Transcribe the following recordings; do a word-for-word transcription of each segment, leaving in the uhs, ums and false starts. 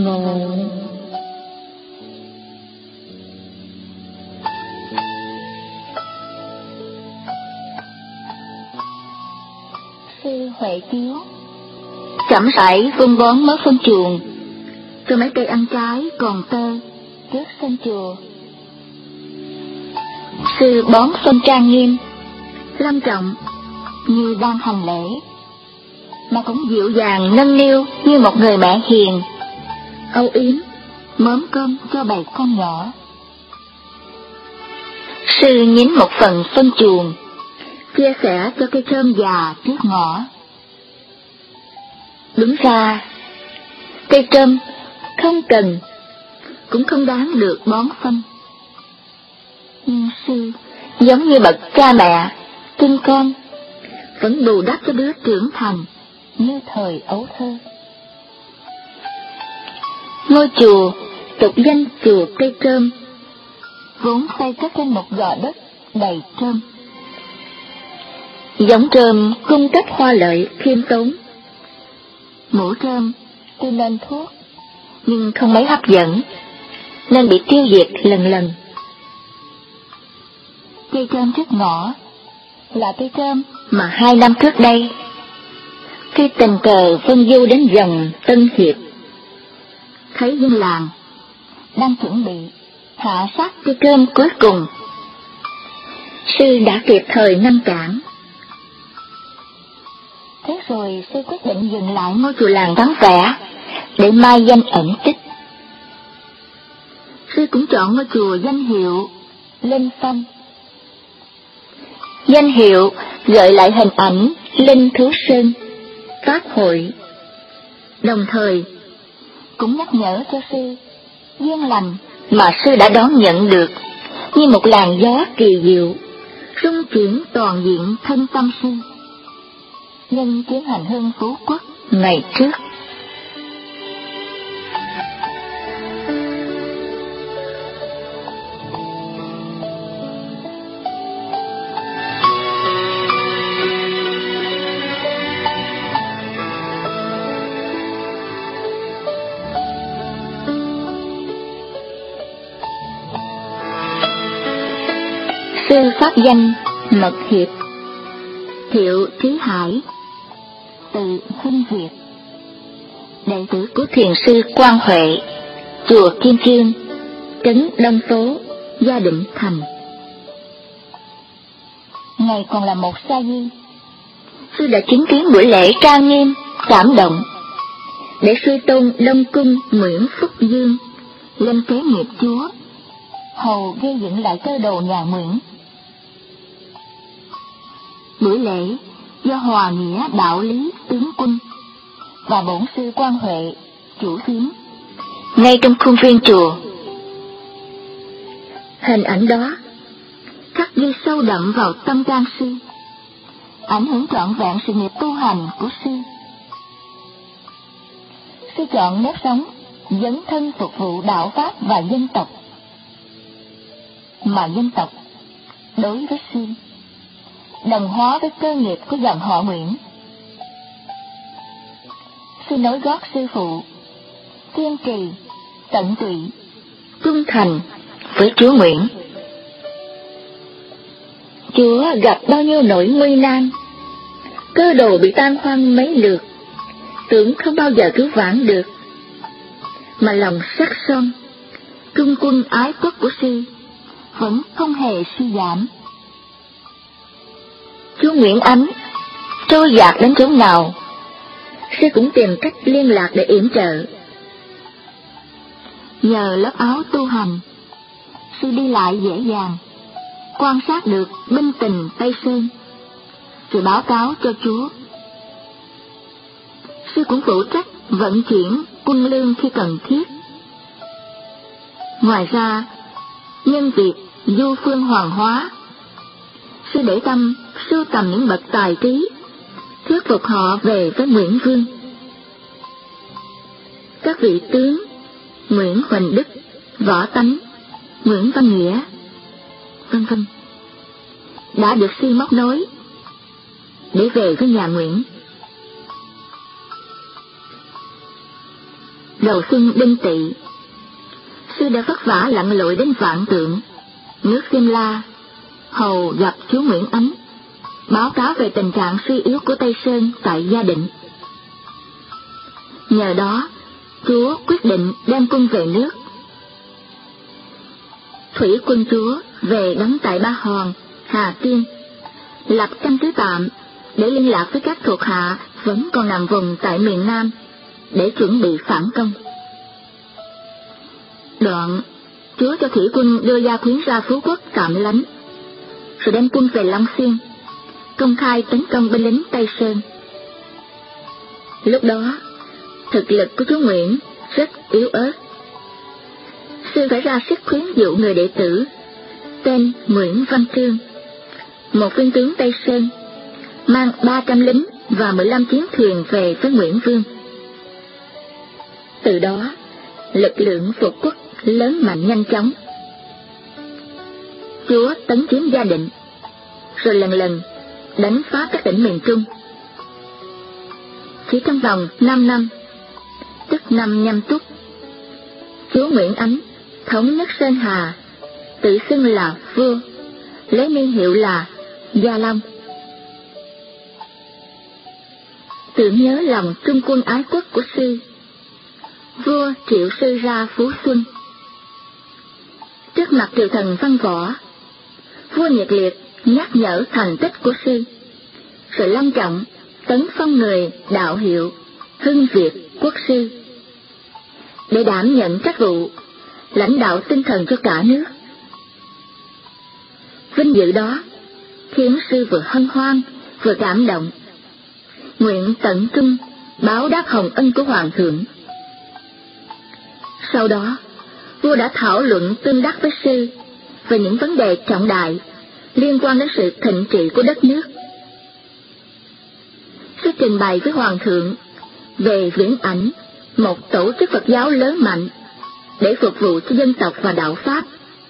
ngộ. Sư Huệ Chiếu chậm rãi vun bón mớ phân chuồng cho mấy cây ăn trái còn tơ trước sân chùa. Sư bón phân trang nghiêm, long trọng như đang hành lễ, mà cũng dịu dàng nâng niu như một người mẹ hiền, âu yếm mớm cơm cho bầy con nhỏ. Sư nhín một phần phân chuồng, chia sẻ cho cây trơm già trước ngõ. Đúng ra, cây trơm không cần, cũng không đáng được bón phân. Nhưng sư giống như bậc cha mẹ, cưng con, vẫn bù đắp cho đứa trưởng thành như thời ấu thơ. Ngôi chùa tục danh chùa cây trơm, vốn xây cất trên một gò đất đầy trơm. Giống trơm cung cấp hoa lợi khiêm tốn. Mũ trơm tuy nên thuốc, nhưng không mấy hấp dẫn, nên bị tiêu diệt lần lần. Cây trơm trước ngõ là cây trơm mà hai năm trước đây, khi tình cờ phân du đến dòng Tân Hiệp, thấy dân làng đang chuẩn bị hạ sát cây trơm cuối cùng, sư đã kịp thời ngăn cản. Thế rồi sư quyết định dừng lại ngôi chùa làng vắng vẻ để mai danh ẩn tích. Sư cũng chọn ngôi chùa danh hiệu Linh Phong. Danh hiệu gợi lại hình ảnh Linh Thú Sơn, Pháp hội, đồng thời cũng nhắc nhở cho sư duyên lành mà sư đã đón nhận được như một làn gió kỳ diệu, rung chuyển toàn diện thân tâm sư nhân chuyến hành hương Phú Quốc ngày trước. Sư pháp danh Mật Hiệp, Thiệu Trí Hải, từ Huynh Việt, đệ tử của thiền sư Quang Huệ, chùa Kim Cương, trấn Đông Phố, Gia Định Thành. Ngày còn là một sa di, sư đã chứng kiến buổi lễ trang nghiêm, cảm động, để suy tôn Đông Cung Nguyễn Phúc Dương lên kế nghiệp chúa, hầu gây dựng lại cơ đồ nhà Nguyễn. Buổi lễ do Hòa Nghĩa Đạo Lý Tướng Quân và bổn sư Quang Huệ chủ hiến ngay trong khuôn viên chùa. Hình ảnh đó khắc ghi sâu đậm vào tâm can sư, ảnh hưởng trọn vẹn sự nghiệp tu hành của sư. Sư chọn nếp sống dấn thân phục vụ đạo pháp và dân tộc, mà dân tộc đối với sư đồng hóa với cơ nghiệp của dòng họ Nguyễn. Sư nối gót sư phụ, kiên trì, tận tụy, trung thành với chúa Nguyễn. Chúa gặp bao nhiêu nỗi nguy nan, cơ đồ bị tan hoang mấy lượt, tưởng không bao giờ cứu vãn được, mà lòng sắc son, trung quân ái quốc của sư vẫn không hề suy giảm. Chúa Nguyễn Ánh trôi dạt đến chỗ nào, sư cũng tìm cách liên lạc để yểm trợ. Nhờ lớp áo tu hành, sư đi lại dễ dàng, quan sát được binh tình Tây Sơn, rồi báo cáo cho Chúa. Sư cũng phụ trách vận chuyển quân lương khi cần thiết. Ngoài ra, nhân việc du phương hoàng hóa, sư để tâm sưu tầm những bậc tài trí, thuyết phục họ về với Nguyễn Vương. Các vị tướng Nguyễn Huỳnh Đức, Võ Tánh, Nguyễn Văn Nghĩa, vân vân đã được sư móc nối để về với nhà Nguyễn. đầu xuân Đinh Tỵ, sư đã vất vả lặn lội đến Vạn Tượng, nước Simla, hầu gặp chúa Nguyễn Ánh, báo cáo về tình trạng suy yếu của Tây Sơn tại Gia Định. Nhờ đó, chúa quyết định đem quân về nước. Thủy quân chúa về đóng tại Ba Hòn, Hà Tiên, lập căn cứ tạm để liên lạc với các thuộc hạ vẫn còn nằm vùng tại miền Nam để chuẩn bị phản công. Đoạn, chúa cho thủy quân đưa gia quyến ra Phú Quốc tạm lánh, rồi đem quân về Long Xuyên, công khai tấn công binh lính Tây Sơn. Lúc đó, thực lực của chúa Nguyễn rất yếu ớt. Sư phải ra sức khuyến dụ người đệ tử tên Nguyễn Văn Trương, một viên tướng Tây Sơn, mang ba trăm lính và mười lăm chiến thuyền về với Nguyễn Vương. Từ đó, lực lượng phục quốc lớn mạnh nhanh chóng. Chúa tấn chiếm Gia Định, rồi lần lần đánh phá các tỉnh miền Trung. Chỉ trong vòng năm năm, tức năm Nhâm Tuất, chúa Nguyễn Ánh thống nhất Sơn Hà, tự xưng là vua, lấy niên hiệu là Gia Long. Tưởng nhớ lòng trung quân ái quốc của sư, vua triệu sư ra Phú Xuân. Trước mặt triều thần văn võ, vua nhiệt liệt nhắc nhở thành tích của sư, rồi long trọng tấn phong người đạo hiệu Hưng Việt Quốc sư, để đảm nhận trách vụ lãnh đạo tinh thần cho cả nước. Vinh dự đó khiến sư vừa hân hoan vừa cảm động, nguyện tận trung báo đáp hồng ân của hoàng thượng. Sau đó, vua đã thảo luận tương đắc với sư về những vấn đề trọng đại liên quan đến sự thịnh trị của đất nước. Sư trình bày với hoàng thượng về viễn ảnh một tổ chức Phật giáo lớn mạnh để phục vụ cho dân tộc và đạo Pháp.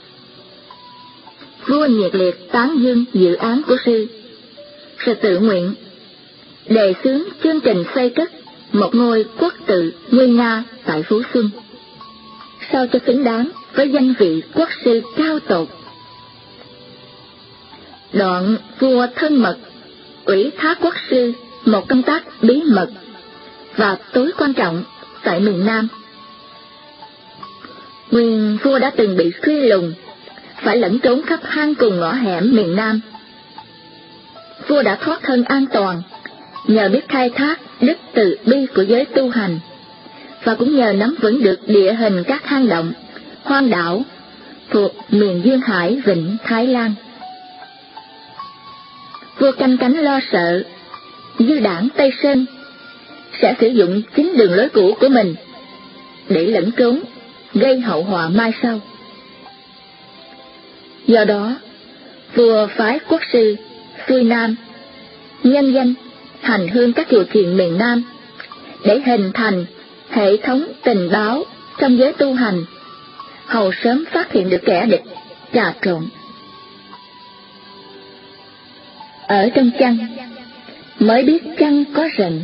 Vua nhiệt liệt tán dương dự án của sư, rồi tự nguyện đề xướng chương trình xây cất một ngôi quốc tự nguy nga tại Phú Xuân, sao cho xứng đáng với danh vị quốc sư cao tột. Đoạn vua thân mật ủy thác quốc sư một công tác bí mật và tối quan trọng tại miền Nam. Nguyên vua đã từng bị truy lùng, phải lẫn trốn khắp hang cùng ngõ hẻm miền Nam. Vua đã thoát thân an toàn nhờ biết khai thác đức từ bi của giới tu hành, và cũng nhờ nắm vững được địa hình các hang động, hoang đảo thuộc miền Duyên Hải, Vịnh Thái Lan. Vua canh cánh lo sợ dư đảng Tây Sơn sẽ sử dụng chính đường lối cũ của mình để lẫn trốn, gây hậu họa mai sau. Do đó, vua phái quốc sư xuôi Nam, nhân danh hành hương các chùa chiền miền Nam để hình thành hệ thống tình báo trong giới tu hành, hầu sớm phát hiện được kẻ địch trà trộn. Ở trong chăn mới biết chăn có rận.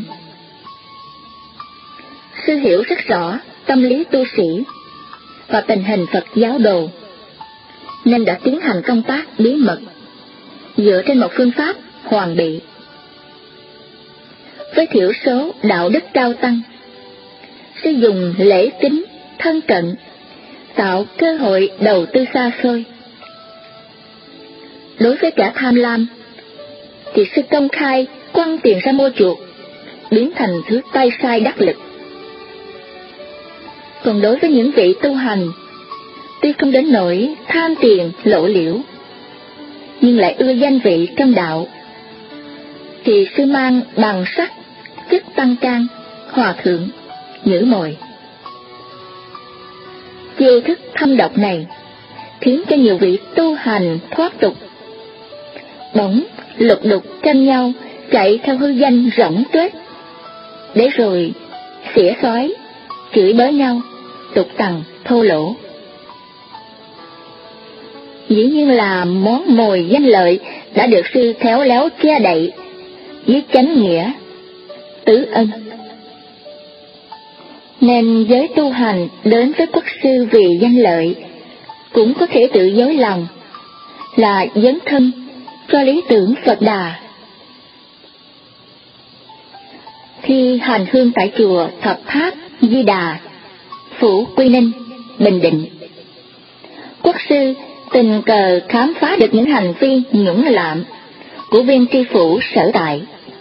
Sư hiểu rất rõ tâm lý tu sĩ và tình hình Phật giáo đồ, nên đã tiến hành công tác bí mật dựa trên một phương pháp hoàn bị. Với thiểu số đạo đức cao tăng, sư dùng lễ kính thân cận tạo cơ hội đầu tư xa xôi. Đối với kẻ tham lam thì sư công khai quăng tiền ra mua chuộc, biến thành thứ tay sai đắc lực. Còn đối với những vị tu hành tuy không đến nỗi tham tiền lộ liễu, nhưng lại ưa danh vị trong đạo, thì sư mang bằng sắc chức tăng can, hòa thượng, nhử mồi. Chiêu thức thâm độc này khiến cho nhiều vị tu hành thoát tục, bỗng lục đục tranh nhau chạy theo hư danh rỗng tuếch, để rồi xỉa xói, chửi bới nhau, tục tằn thô lỗ. Dĩ nhiên là món mồi danh lợi đã được sư khéo léo che đậy dưới chánh nghĩa tứ ân. Nên giới tu hành đến với quốc sư vì danh lợi cũng có thể tự dối lòng là dấn thân cho lý tưởng Phật Đà. Khi hành hương tại chùa Thập Tháp Di Đà, phủ Quy Ninh, Bình Định, quốc sư tình cờ khám phá được những hành vi nhũng lạm của viên tri phủ sở tại.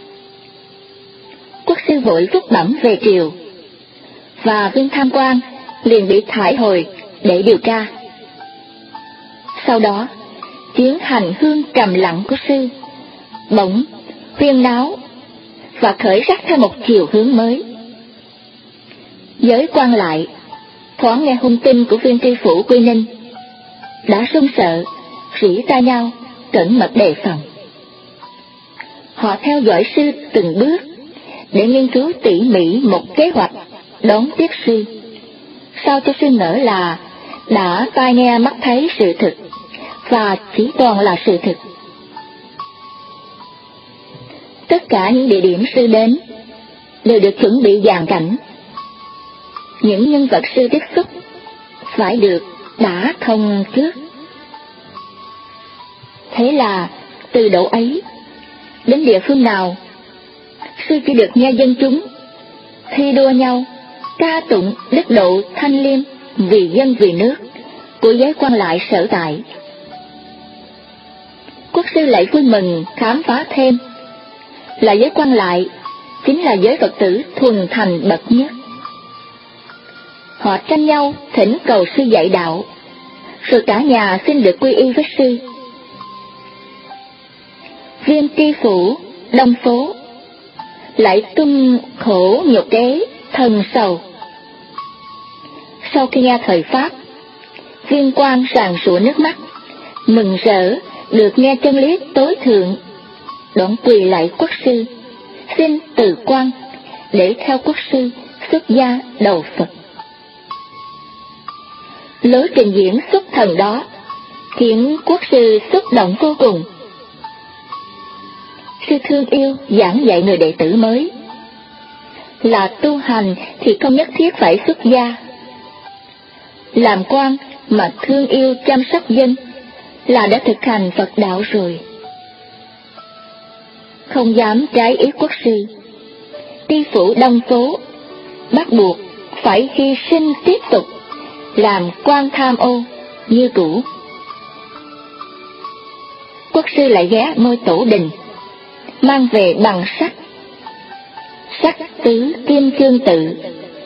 Quốc sư vội rút bẩm về triều, và viên tham quan liền bị thải hồi để điều tra. Sau đó, chuyến hành hương trầm lặng của sư bỗng huyên náo và khởi sắc theo một chiều hướng mới. Giới quan lại thoáng nghe hung tin của viên tri phủ Quy Ninh đã run sợ, rỉ tai nhau, cẩn mật đề phòng. Họ theo dõi sư từng bước để nghiên cứu tỉ mỉ một kế hoạch đón tiếp sư, sao cho sư nỡ là đã tai nghe mắt thấy sự thực, và chỉ toàn là sự thực. Tất cả những địa điểm sư đến đều được chuẩn bị dàn cảnh. Những nhân vật sư tiếp xúc phải được đã thông trước. Thế là từ độ ấy đến địa phương nào, sư chỉ được nghe dân chúng thi đua nhau ca tụng đức độ thanh liêm vì dân vì nước của giới quan lại sở tại. Quốc sư lại vui mừng khám phá thêm là giới quan lại chính là giới Phật tử thuần thành bậc nhất. Họ tranh nhau thỉnh cầu sư dạy đạo, rồi cả nhà xin được quy y với sư. Viên tri phủ Đông Phố lại tung khổ nhục kế thần sầu. Sau khi nghe thời Pháp, viên quan ràn rụa nước mắt, mừng rỡ được nghe chân lý tối thượng, đoạn quỳ lại quốc sư, xin từ quan để theo quốc sư xuất gia đầu Phật. Lối trình diễn xuất thần đó khiến quốc sư xúc động vô cùng. Sư thương yêu giảng dạy người đệ tử mới là tu hành thì không nhất thiết phải xuất gia. Làm quan mà thương yêu chăm sóc dân là đã thực hành Phật đạo rồi. Không dám trái ý quốc sư, tri phủ Đông Phố bắt buộc phải hy sinh tiếp tục làm quan tham ô như cũ. Quốc sư lại ghé ngôi Tổ Đình, mang về bằng sắt, sắc tứ kim cương tự.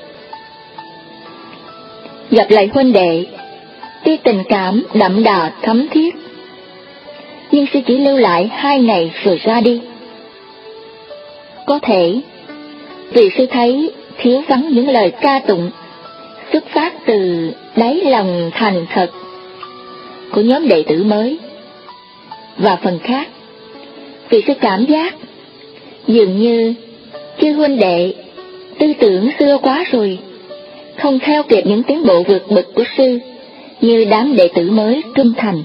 Gặp lại huynh đệ, tuy tình cảm đậm đà thấm thiết, nhưng sư chỉ lưu lại hai ngày rồi ra đi. Có thể vì sư thấy thiếu vắng những lời ca tụng xuất phát từ đáy lòng thành thật của nhóm đệ tử mới, và phần khác vì sư cảm giác dường như chư huynh đệ tư tưởng xưa quá rồi, không theo kịp những tiến bộ vượt bậc của sư như đám đệ tử mới trung thành.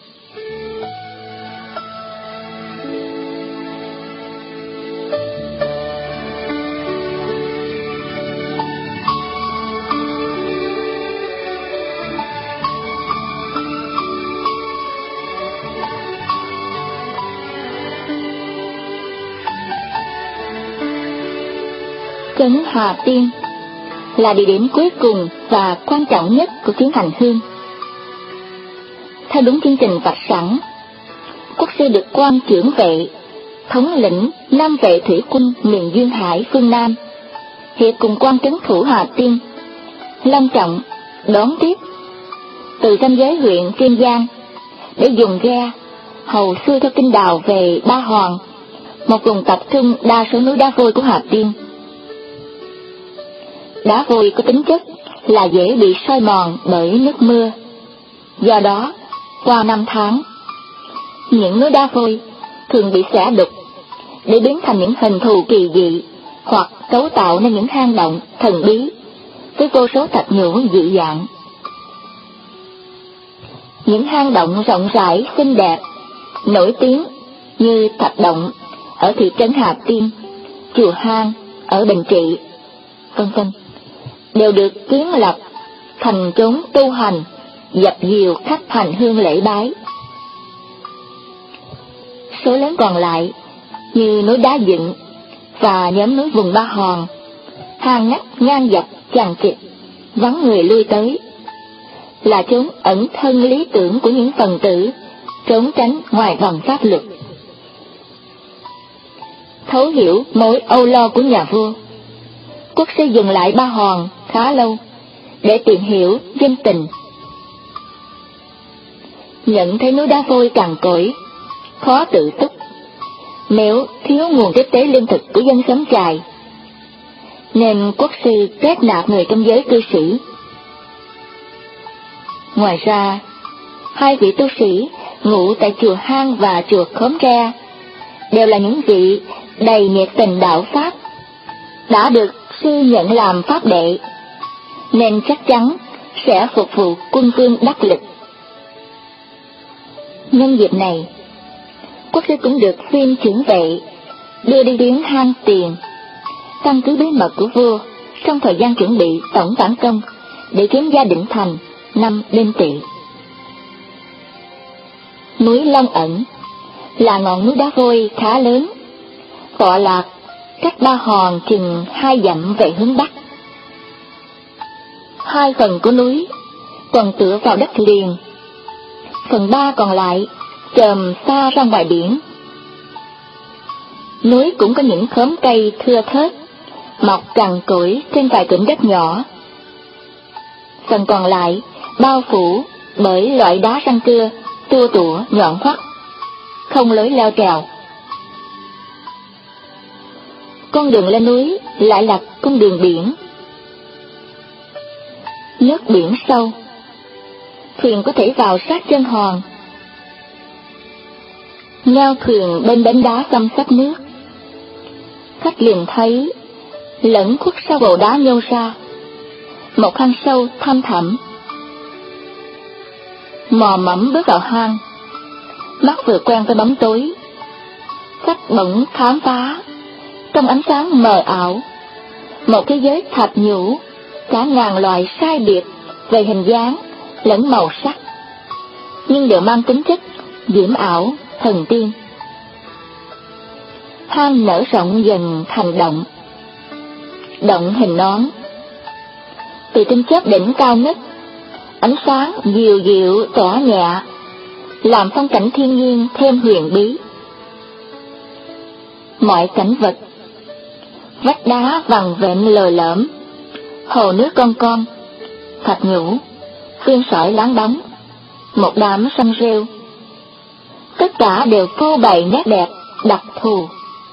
Trấn Hà Tiên là địa điểm cuối cùng và quan trọng nhất của chuyến hành hương. Theo đúng chương trình vạch sẵn, quốc sư được quan trưởng vệ, thống lĩnh Nam vệ thủy quân miền Duyên Hải phương Nam, hiệp cùng quan trấn thủ Hà Tiên, long trọng đón tiếp từ ranh giới huyện Kiên Giang để dùng ghe hầu xuôi theo kinh đào về Ba Hoàng, một vùng tập trung đa số núi đá vôi của Hà Tiên. Đá vôi có tính chất là dễ bị soi mòn bởi nước mưa, do đó qua năm tháng, những núi đá vôi thường bị xẻ đục để biến thành những hình thù kỳ dị hoặc cấu tạo nên những hang động thần bí với vô số thạch nhũ dị dạng. Những hang động rộng rãi xinh đẹp nổi tiếng như thạch động ở thị trấn Hà Tiên, chùa Hang ở Bình Trị, vân vân đều được kiến lập thành chốn tu hành, dập dìu khách hành hương lễ bái. Số lớn còn lại như núi Đá Dựng và nhóm núi vùng Ba Hòn, hang ngách ngang dọc chằng chịt, vắng người lui tới, là chốn ẩn thân lý tưởng của những phần tử trốn tránh ngoài vòng pháp luật. Thấu hiểu mối âu lo của nhà vua, Quốc sư dừng lại Ba Hòn khá lâu để tìm hiểu dân tình. Nhận thấy núi đá vôi cằn cỗi, khó tự túc, nếu thiếu nguồn tiếp tế lương thực của dân xóm chài, nên quốc sư kết nạp người trong giới cư sĩ. Ngoài ra, hai vị tu sĩ ngụ tại chùa Hang và chùa Khóm Tre đều là những vị đầy nhiệt tình đạo pháp, đã được sư nhận làm pháp đệ, nên chắc chắn sẽ phục vụ quân vương đắc lực. Nhân dịp này, quốc sư cũng được phiên trưởng vệ đưa đi viếng hang Tiền, căn cứ bí mật của vua trong thời gian chuẩn bị tổng phản công để chiếm Gia Định Thành năm Đinh Tỵ. Núi Long Ẩn là ngọn núi đá vôi khá lớn, tọa lạc cách Ba Hòn chừng hai dặm về hướng bắc. Hai phần của núi còn tựa vào đất liền, phần ba còn lại chồm xa ra ngoài biển. Núi cũng có những khóm cây thưa thớt mọc cằn cỗi trên vài cụm đất nhỏ. Phần còn lại bao phủ bởi loại đá răng cưa tua tủa nhọn hoắt, không lối leo trèo. Con đường lên núi lại là con đường biển. Nước biển sâu, thuyền có thể vào sát chân hòn. Neo thuyền bên bến đá xăm xấp nước, khách liền thấy lẫn khuất sau bầu đá nhô ra một hang sâu thăm thẳm. Mò mẫm bước vào hang, mắt vừa quen với bóng tối, khách bỗng khám phá trong ánh sáng mờ ảo một thế giới thạch nhũ cả ngàn loài sai biệt về hình dáng lẫn màu sắc, nhưng đều mang tính chất diễm ảo thần tiên. Hang nở rộng dần thành động, động hình nón. Từ trên chóp đỉnh cao ngất, ánh sáng dịu dịu tỏa nhẹ, làm phong cảnh thiên nhiên thêm huyền bí. Mọi cảnh vật, vách đá vằn vện lờ lởm, hồ nước con con, thạch nhũ, viên sỏi láng bóng, một đám sông rêu, tất cả đều phô bày nét đẹp đặc thù.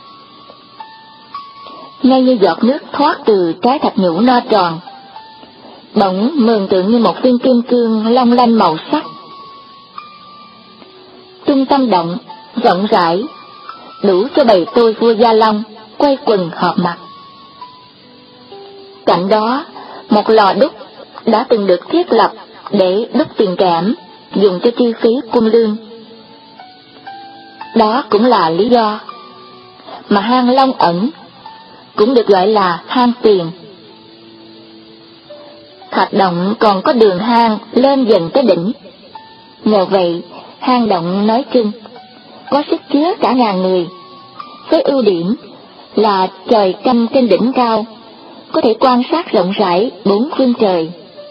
Ngay như giọt nước thoát từ trái thạch nhũ no tròn, bỗng mường tượng như một viên kim cương long lanh màu sắc. Trung tâm động rộng rãi, đủ cho bầy tôi vua Gia Long quay quần họp mặt. Cạnh đó, một lò đúc đã từng được thiết lập để đúc tiền kẽm dùng cho chi phí quân lương. Đó cũng là lý do mà hang Long Ẩn cũng được gọi là hang Tiền. Thạch động còn có đường hang lên dần tới đỉnh. Nhờ vậy, hang động nói chung có sức chứa cả ngàn người, với ưu điểm là trời canh trên đỉnh cao, có thể quan sát rộng rãi bốn phương trời.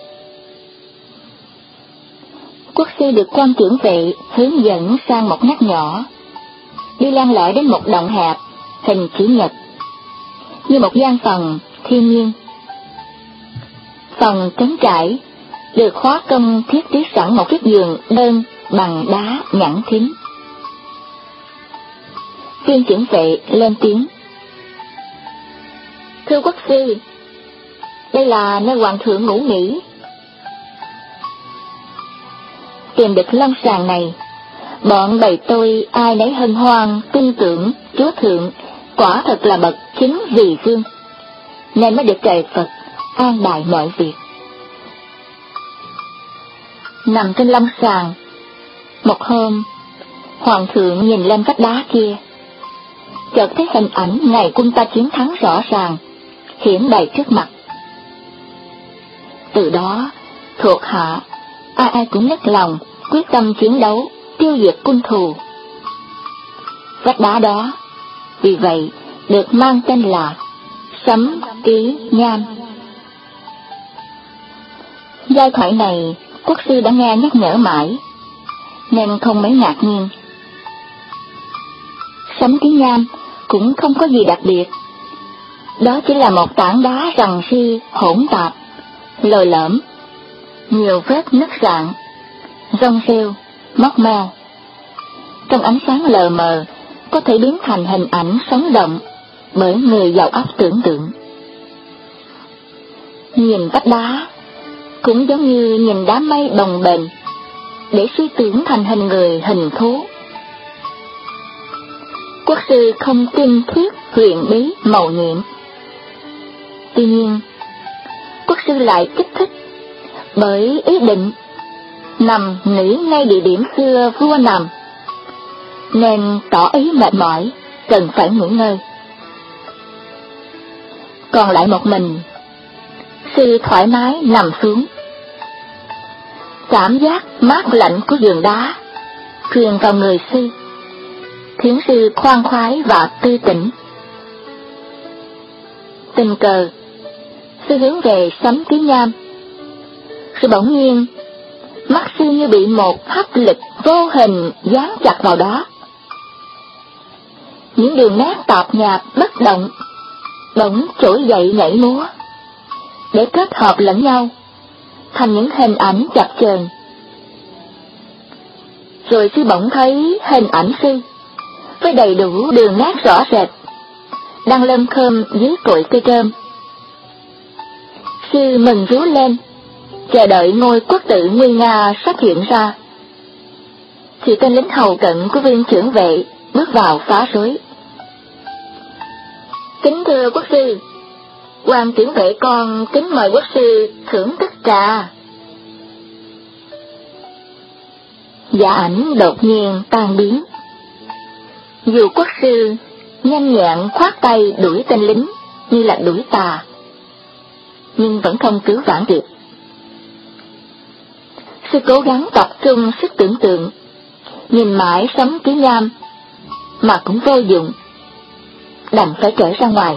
Quốc sư được quan trưởng vệ hướng dẫn sang một ngách nhỏ, đi len lỏi đến một động hẹp hình chữ nhật, như một gian phòng thiên nhiên. Phòng trống trải, được khóa công thiết trí sẵn một chiếc giường đơn bằng đá nhẵn thính. Viên trưởng vệ lên tiếng: "Thưa quốc sư, đây là nơi hoàng thượng ngủ nghỉ." Tìm được long sàng này, bọn bầy tôi ai nấy hân hoan tin tưởng chúa thượng quả thật là bậc chính vì vương, nên mới được trời Phật an bài mọi việc. Nằm trên long sàng, một hôm, hoàng thượng nhìn lên vách đá kia, chợt thấy hình ảnh ngày quân ta chiến thắng rõ ràng hiển bày trước mặt. Từ đó, thuộc hạ, ai ai cũng nức lòng, quyết tâm chiến đấu, tiêu diệt quân thù. Vách đá đó, vì vậy, được mang tên là Sấm Ký Nham. Giai thoại này, quốc sư đã nghe nhắc nhở mãi, nên không mấy ngạc nhiên. Sấm Ký Nham cũng không có gì đặc biệt. Đó chỉ là một tảng đá rằng si hỗn tạp, lồi lõm, nhiều vết nứt rạn, rong rêu, móc meo. Trong ánh sáng lờ mờ, có thể biến thành hình ảnh sống động bởi người giàu óc tưởng tượng. Nhìn vách đá cũng giống như nhìn đám mây bồng bềnh để suy tưởng thành hình người hình thú. Quốc sư không tin thuyết huyền bí mầu nhiệm. Tuy nhiên, quốc sư lại kích thích bởi ý định nằm nghỉ ngay địa điểm xưa vua nằm, nên tỏ ý mệt mỏi, cần phải nghỉ ngơi. Còn lại một mình, sư thoải mái nằm xuống. Cảm giác mát lạnh của giường đá truyền vào người sư, khiến sư khoan khoái và tươi tỉnh. Tình cờ, sư hướng về Sấm Ký Nham, rồi bỗng nhiên, mắt sư như bị một hấp lực vô hình dán chặt vào đó. Những đường nét tạp nhạp bất động, bỗng trỗi dậy nhảy múa, để kết hợp lẫn nhau, thành những hình ảnh chập chờn. Rồi sư bỗng thấy hình ảnh sư, với đầy đủ đường nét rõ rệt, đang lơm khơm dưới cội cây trơm. Sư mừng rú lên, chờ đợi ngôi quốc tự nguy nga xuất hiện ra. Thì tên lính hầu cận của viên trưởng vệ bước vào phá rối. Kính thưa quốc sư, quan trưởng vệ con kính mời quốc sư thưởng thức trà. Dạ ảnh đột nhiên tan biến. Dù quốc sư nhanh nhẹn khoát tay đuổi tên lính như là đuổi tà, nhưng vẫn không cứu vãn được. Sư cố gắng tập trung sức tưởng tượng, nhìn mãi Sấm Ký Nham, mà cũng vô dụng, đành phải trở ra ngoài.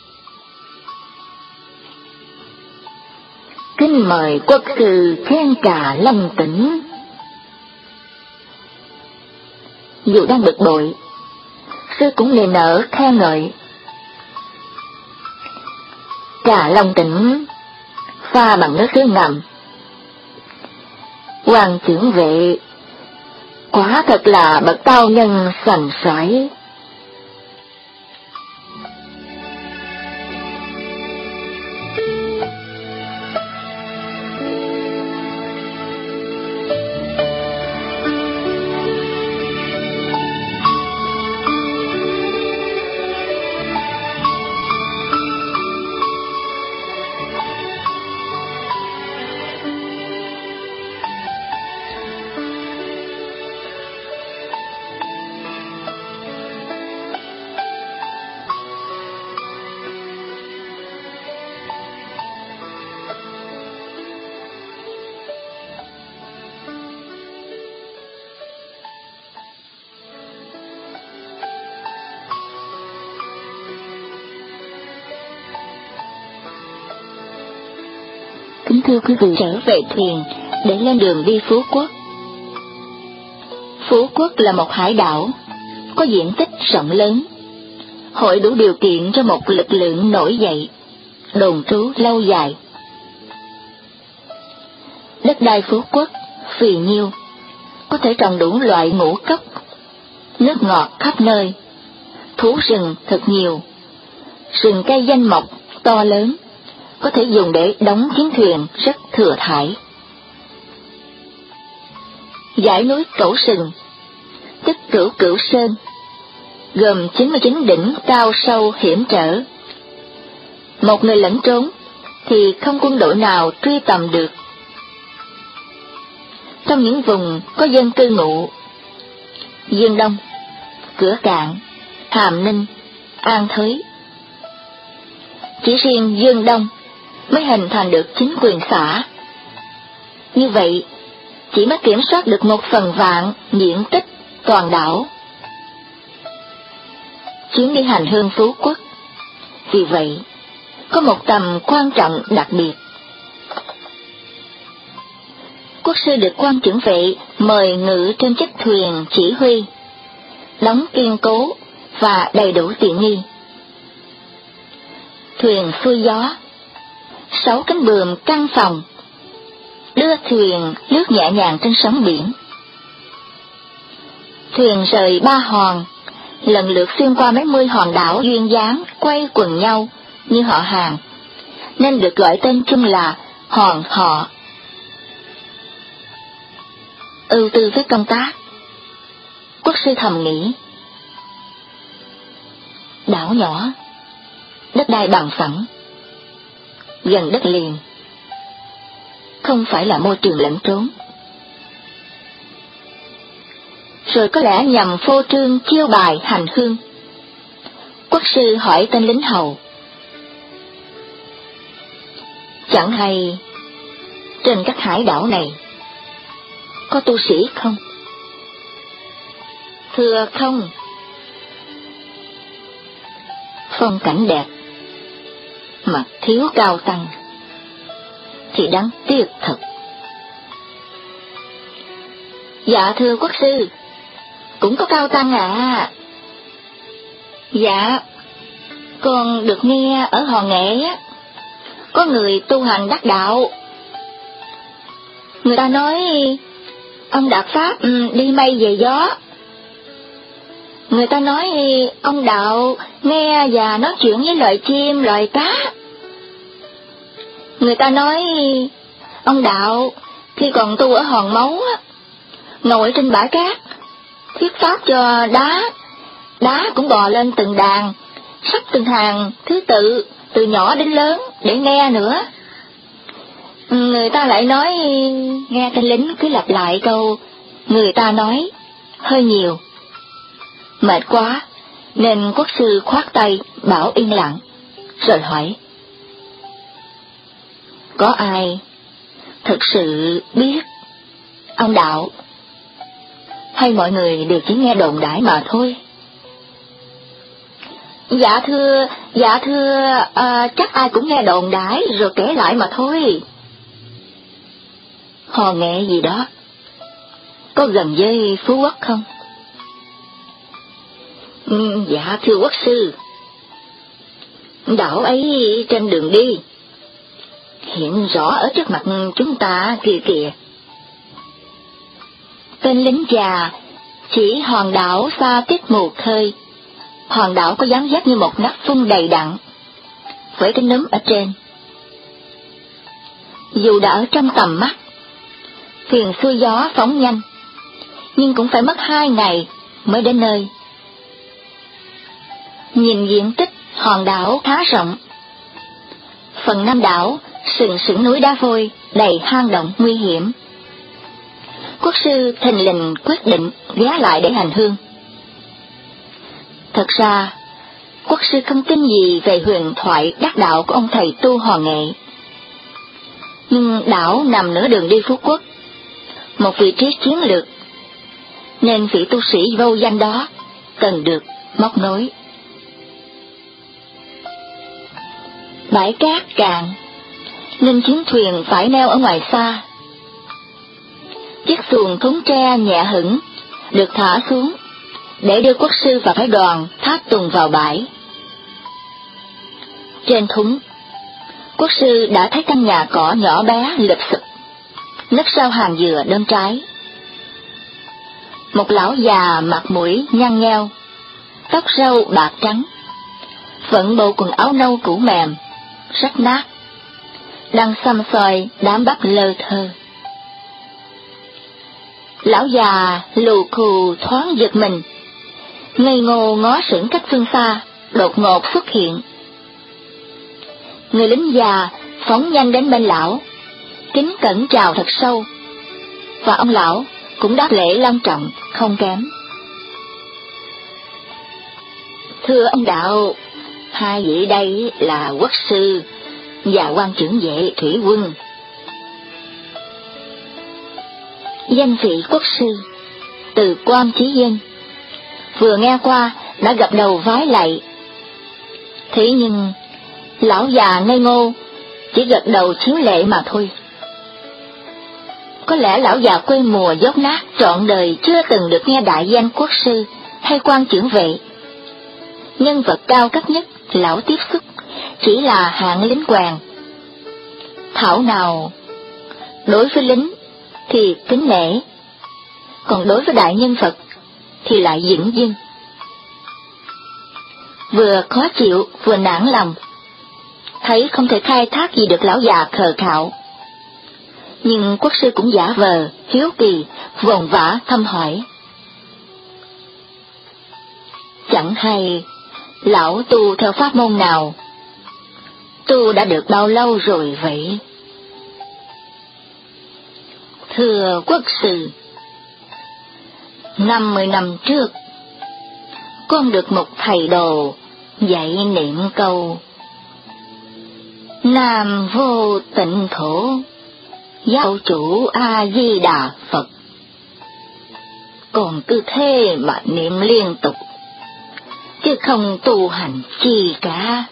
Kính mời quốc sư khen trà lâm tỉnh. Dù đang bực bội, sư cũng nề nở khen ngợi. Trà Long Tỉnh pha bằng nước suối ngầm. Quan trưởng vệ quả thật là bậc cao nhân sành sỏi. Kính thưa quý vị, trở về thuyền để lên đường đi Phú Quốc. Phú Quốc là một hải đảo, có diện tích rộng lớn, hội đủ điều kiện cho một lực lượng nổi dậy, đồn trú lâu dài. Đất đai Phú Quốc phì nhiêu, có thể trồng đủ loại ngũ cốc, nước ngọt khắp nơi, thú rừng thật nhiều, rừng cây danh mộc to lớn, có thể dùng để đóng chiến thuyền rất thừa thãi. Dãy núi Cẩu Sừng, tức Cửu Cửu Sơn, gồm chín mươi chín đỉnh cao sâu hiểm trở. Một người lẫn trốn thì không quân đội nào truy tầm được. Trong những vùng có dân cư ngụ, Dương Đông, Cửa Cạn, Hàm Ninh, An Thới, chỉ riêng Dương Đông mới hình thành được chính quyền xã. Như vậy, chỉ mới kiểm soát được một phần vạn diện tích toàn đảo. Chuyến đi hành hương Phú Quốc, vì vậy, có một tầm quan trọng đặc biệt. Quốc sư được quan trưởng vệ mời ngự trên chiếc thuyền chỉ huy, đóng kiên cố và đầy đủ tiện nghi. Thuyền xuôi gió, sáu cánh buồm căng phòng, đưa thuyền lướt nhẹ nhàng trên sóng biển. Thuyền rời Ba Hòn, lần lượt xuyên qua mấy mươi hòn đảo duyên dáng quay quần nhau như họ hàng, nên được gọi tên chung là hòn họ. Ưu tư với công tác, quốc sư thầm nghĩ, đảo nhỏ, đất đai bằng phẳng, gần đất liền, không phải là môi trường lẫn trốn. Rồi có lẽ nhằm phô trương chiêu bài hành hương, quốc sư hỏi tên lính hầu, chẳng hay trên các hải đảo này có tu sĩ không? Thưa không. Phong cảnh đẹp mà thiếu cao tăng thì đáng tiếc thật. Dạ thưa quốc sư, cũng có cao tăng à. Dạ, con được nghe ở Hòn Nghệ á, có người tu hành đắc đạo. Người ta nói ông Đạt Pháp đi mây về gió. Người ta nói ông Đạo nghe và nói chuyện với loài chim, loài cá. Người ta nói ông Đạo khi còn tu ở Hòn Mấu á, ngồi trên bãi cát, thuyết pháp cho đá, đá cũng bò lên từng đàn, sắp từng hàng thứ tự, từ nhỏ đến lớn để nghe nữa. Người ta lại nói, nghe tên lính cứ lặp lại câu người ta nói hơi nhiều. Mệt quá, nên quốc sư khoát tay bảo yên lặng, rồi hỏi, có ai thực sự biết ông Đạo, hay mọi người đều chỉ nghe đồn đãi mà thôi? Dạ thưa, dạ thưa, à, chắc ai cũng nghe đồn đãi rồi kể lại mà thôi. Hò Nghệ gì đó, có gần với Phú Quốc không? Ừ, dạ thưa quốc sư, đảo ấy trên đường đi, hiện rõ ở trước mặt chúng ta kìa kìa. Tên lính già chỉ hòn đảo xa tít mù khơi. Hòn đảo có dáng dấp như một nắp phun đầy đặn, với cái núm ở trên. Dù đã ở trong tầm mắt, thuyền xuôi gió phóng nhanh, nhưng cũng phải mất hai ngày mới đến nơi. Nhìn diện tích hòn đảo khá rộng. Phần nam đảo sừng sững núi đá vôi đầy hang động nguy hiểm. Quốc sư thình lình quyết định ghé lại để hành hương. Thật ra, quốc sư không tin gì về huyền thoại đắc đạo của ông thầy tu Hò Nghệ. Nhưng đảo nằm nửa đường đi Phú Quốc, một vị trí chiến lược, nên vị tu sĩ vô danh đó cần được móc nối. Bãi cát cạn, nên chiến thuyền phải neo ở ngoài xa. Chiếc xuồng thúng tre nhẹ hững được thả xuống để đưa quốc sư và phái đoàn tháp tùng vào bãi. Trên thúng, quốc sư đã thấy căn nhà cỏ nhỏ bé lụp xụp, nấp sau hàng dừa đơn trái. Một lão già mặt mũi nhăn nheo, tóc râu bạc trắng, vận bộ quần áo nâu cũ mềm, rách nát, đang xăm xoay đám bắp lơ thơ. Lão già lù khù thoáng giật mình, ngây ngô ngó sững cách phương xa, đột ngột xuất hiện. Người lính già phóng nhanh đến bên lão, kính cẩn chào thật sâu, và ông lão cũng đáp lễ long trọng không kém. Thưa ông Đạo, hai vị đây là quốc sư và quan trưởng vệ thủy quân. Danh vị quốc sư từ quan chí dân vừa nghe qua đã gập đầu vái lạy. Thế nhưng lão già ngây ngô chỉ gật đầu chiếu lệ mà thôi. Có lẽ lão già quê mùa dốt nát trọn đời chưa từng được nghe đại danh quốc sư hay quan trưởng vệ. Nhân vật cao cấp nhất lão tiếp xúc chỉ là hạng lính quèn. Thảo nào đối với lính thì kính nể, còn đối với đại nhân vật thì lại dửng dưng. Vừa khó chịu vừa nản lòng, thấy không thể khai thác gì được lão già khờ khạo. Nhưng quốc sư cũng giả vờ hiếu kỳ vồn vã thăm hỏi. Chẳng hay lão tu theo pháp môn nào, tu đã được bao lâu rồi vậy? Thưa quốc sư, năm mươi năm trước, con được một thầy đồ dạy niệm câu Nam vô tịnh thổ, giáo chủ A Di Đà Phật. Còn cứ thế mà niệm liên tục, chứ không tu hành chi cả.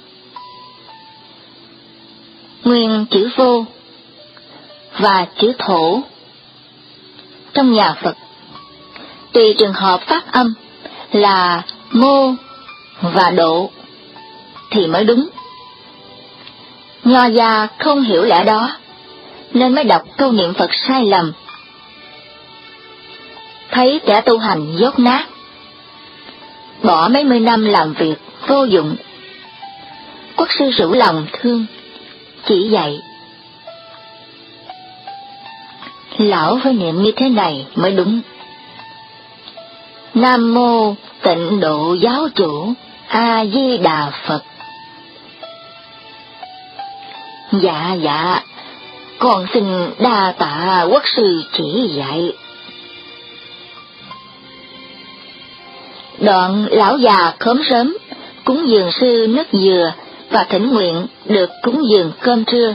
Nguyên chữ vô và chữ thổ trong nhà Phật tùy trường hợp phát âm là mô và độ thì mới đúng. Nho gia không hiểu lẽ đó nên mới đọc câu niệm Phật sai lầm. Thấy kẻ tu hành dốt nát, bỏ mấy mươi năm làm việc vô dụng, quốc sư rủ lòng thương, chỉ dạy. Lão phải niệm như thế này mới đúng. Nam mô tịnh độ giáo chủ A Di Đà Phật. Dạ dạ, con xin đa tạ quốc sư chỉ dạy. Đoạn lão già khóm sớm cúng dường sư nước dừa và thỉnh nguyện được cúng dường cơm trưa.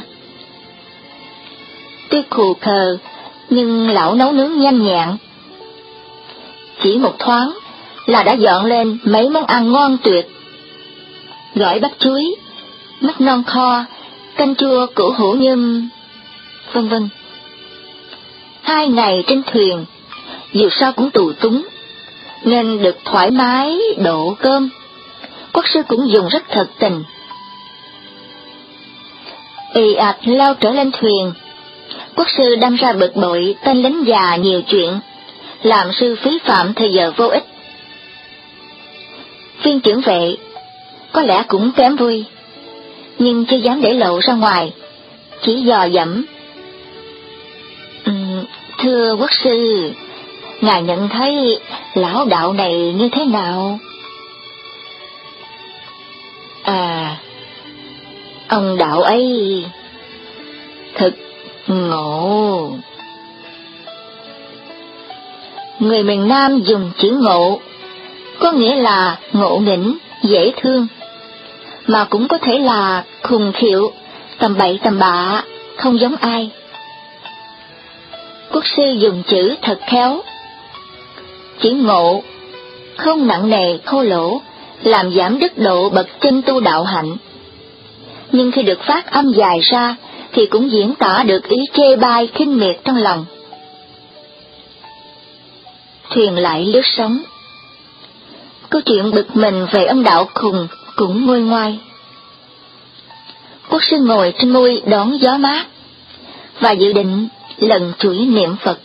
Tuy khù khờ nhưng lão nấu nướng nhanh nhẹn, chỉ một thoáng là đã dọn lên mấy món ăn ngon tuyệt: gỏi bắp chuối, mứt non kho, canh chua củ hủ nhum, vân vân. Hai ngày trên thuyền, dù sao cũng tù túng, nên được thoải mái đổ cơm. Quốc sư cũng dùng rất thật tình. Ì ạch lao trở lên thuyền, quốc sư đâm ra bực bội tên lính già nhiều chuyện, làm sư phí phạm thời giờ vô ích. Viên trưởng vệ có lẽ cũng kém vui, nhưng chưa dám để lộ ra ngoài, chỉ dò dẫm. Uhm, thưa quốc sư, ngài nhận thấy lão đạo này như thế nào? À, ông đạo ấy thật ngộ. Người miền Nam dùng chữ ngộ có nghĩa là ngộ nghĩnh, dễ thương, mà cũng có thể là khùng khiệu, tầm bậy tầm bạ, không giống ai. Quốc sư dùng chữ thật khéo. Chữ ngộ không nặng nề thô lỗ, làm giảm đức độ bậc chân tu đạo hạnh, nhưng khi được phát âm dài ra thì cũng diễn tả được ý chê bai khinh miệt trong lòng. Thuyền lại lướt sóng. Câu chuyện bực mình về ông đạo khùng cũng nguôi ngoai. Quốc sư ngồi trên mui đón gió mát và dự định lần chuỗi niệm Phật.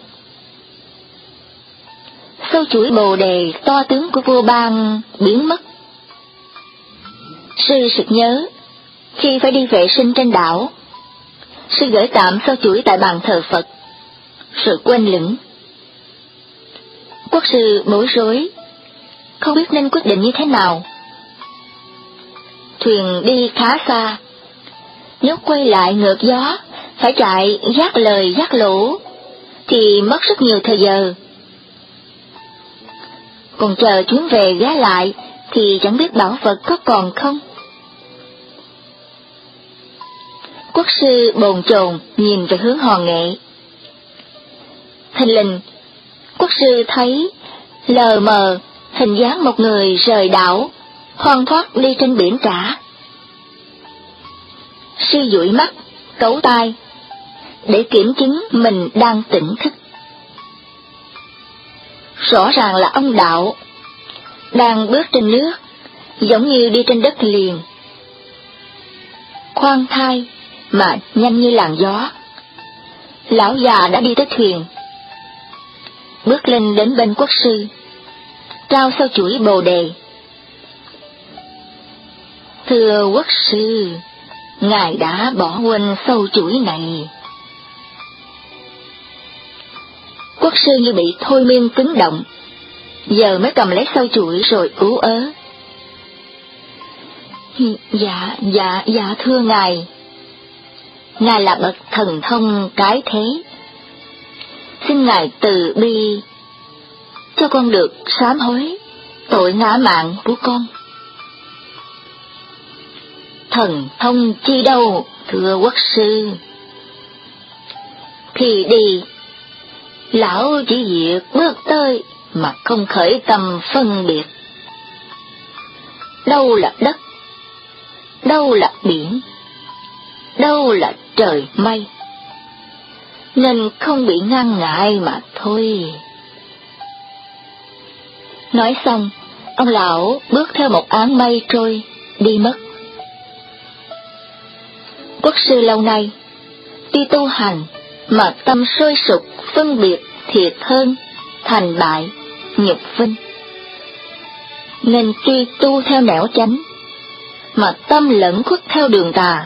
Sau chuỗi bồ đề to tướng của vua Ban biến mất, sư sực nhớ khi phải đi vệ sinh trên đảo, sư gửi tạm sau chuỗi tại bàn thờ Phật, rồi quên lửng. Quốc sư bối rối, không biết nên quyết định như thế nào. Thuyền đi khá xa, nếu quay lại ngược gió, phải chạy giác lời giác lỗ, thì mất rất nhiều thời giờ. Còn chờ chuyến về ghé lại, thì chẳng biết bảo vật có còn không. Quốc sư bồn chồn nhìn về hướng Hòn Nghệ. Thình lình, quốc sư thấy lờ mờ hình dáng một người rời đảo, thoăn thoắt đi trên biển cả. Sư dụi mắt, cấu tai, để kiểm chứng mình đang tỉnh thức. Rõ ràng là ông Đạo, đang bước trên nước, giống như đi trên đất liền. Khoan thai, mà nhanh như làn gió. Lão già đã đi tới thuyền, bước lên đến bên quốc sư, trao sâu chuỗi bồ đề. Thưa quốc sư, ngài đã bỏ quên sâu chuỗi này. Quốc sư như bị thôi miên cứng động, giờ mới cầm lấy sâu chuỗi rồi ú ớ. Dạ, dạ, dạ thưa ngài. Ngài là bậc thần thông cái thế. Xin ngài từ bi, cho con được sám hối tội ngã mạn của con. Thần thông chi đâu, thưa quốc sư. Thì đi, lão chỉ việc bước tới mà không khởi tâm phân biệt. Đâu là đất, đâu là biển, đâu là trời mây, nên không bị ngăn ngại mà thôi. Nói xong, ông lão bước theo một áng mây trôi, đi mất. Quốc sư lâu nay, tuy tu hành, mà tâm sôi sục, phân biệt, thiệt hơn, thành bại, nhục vinh. Nên tuy tu theo nẻo chánh, mà tâm lẫn khuất theo đường tà.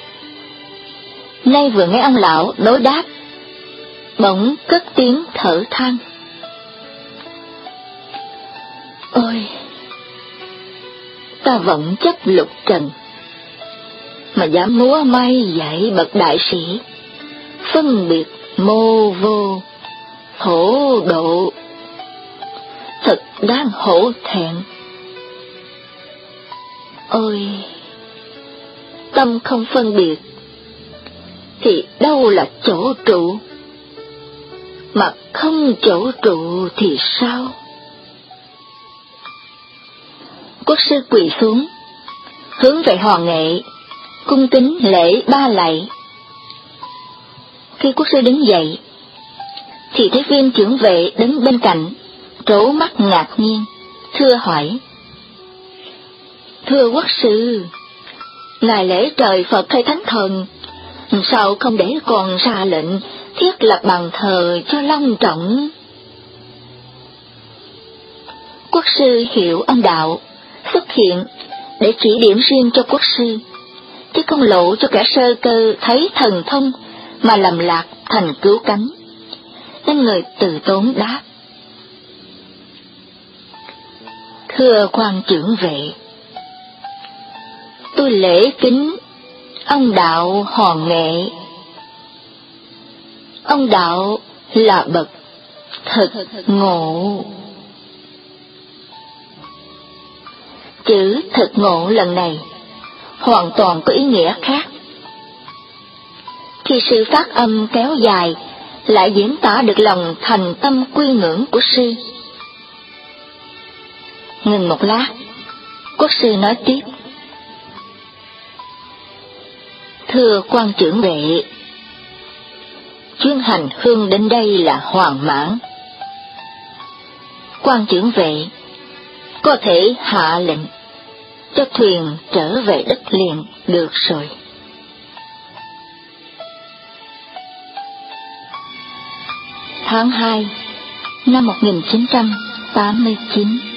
Nay vừa nghe ông lão đối đáp, bỗng cất tiếng thở than. Ôi, ta vọng chấp lục trần, mà dám múa may dạy bậc đại sĩ, phân biệt mô vô, thổ độ, thật đáng hổ thẹn. Ôi, tâm không phân biệt, thì đâu là chỗ trụ, mà không chỗ trụ thì sao? Quốc sư quỳ xuống, hướng về Hòn Nghệ, cung kính lễ ba lạy. Khi quốc sư đứng dậy, thì thấy viên trưởng vệ đứng bên cạnh, trố mắt ngạc nhiên, thưa hỏi. Thưa quốc sư, ngài lễ trời Phật hay Thánh Thần, sao không để còn ra lệnh thiết lập bàn thờ cho long trọng? Quốc sư hiểu ông Đạo xuất hiện để chỉ điểm riêng cho quốc sư, chứ không lộ cho kẻ sơ cơ thấy thần thông mà lầm lạc thành cứu cánh, nên người từ tốn đáp. Thưa quan trưởng vệ, tôi lễ kính ông Đạo Hòn Nghệ. Ông Đạo là bậc thật ngộ. Chữ thực ngộ lần này hoàn toàn có ý nghĩa khác. Khi sư phát âm kéo dài, lại diễn tả được lòng thành tâm quy ngưỡng của sư. Ngừng một lát, quốc sư nói tiếp. Thưa quan trưởng vệ, chuyến hành hương đến đây là hoàn mãn. Quan trưởng vệ có thể hạ lệnh cho thuyền trở về đất liền được rồi. Tháng hai năm một nghìn chín trăm tám mươi chín.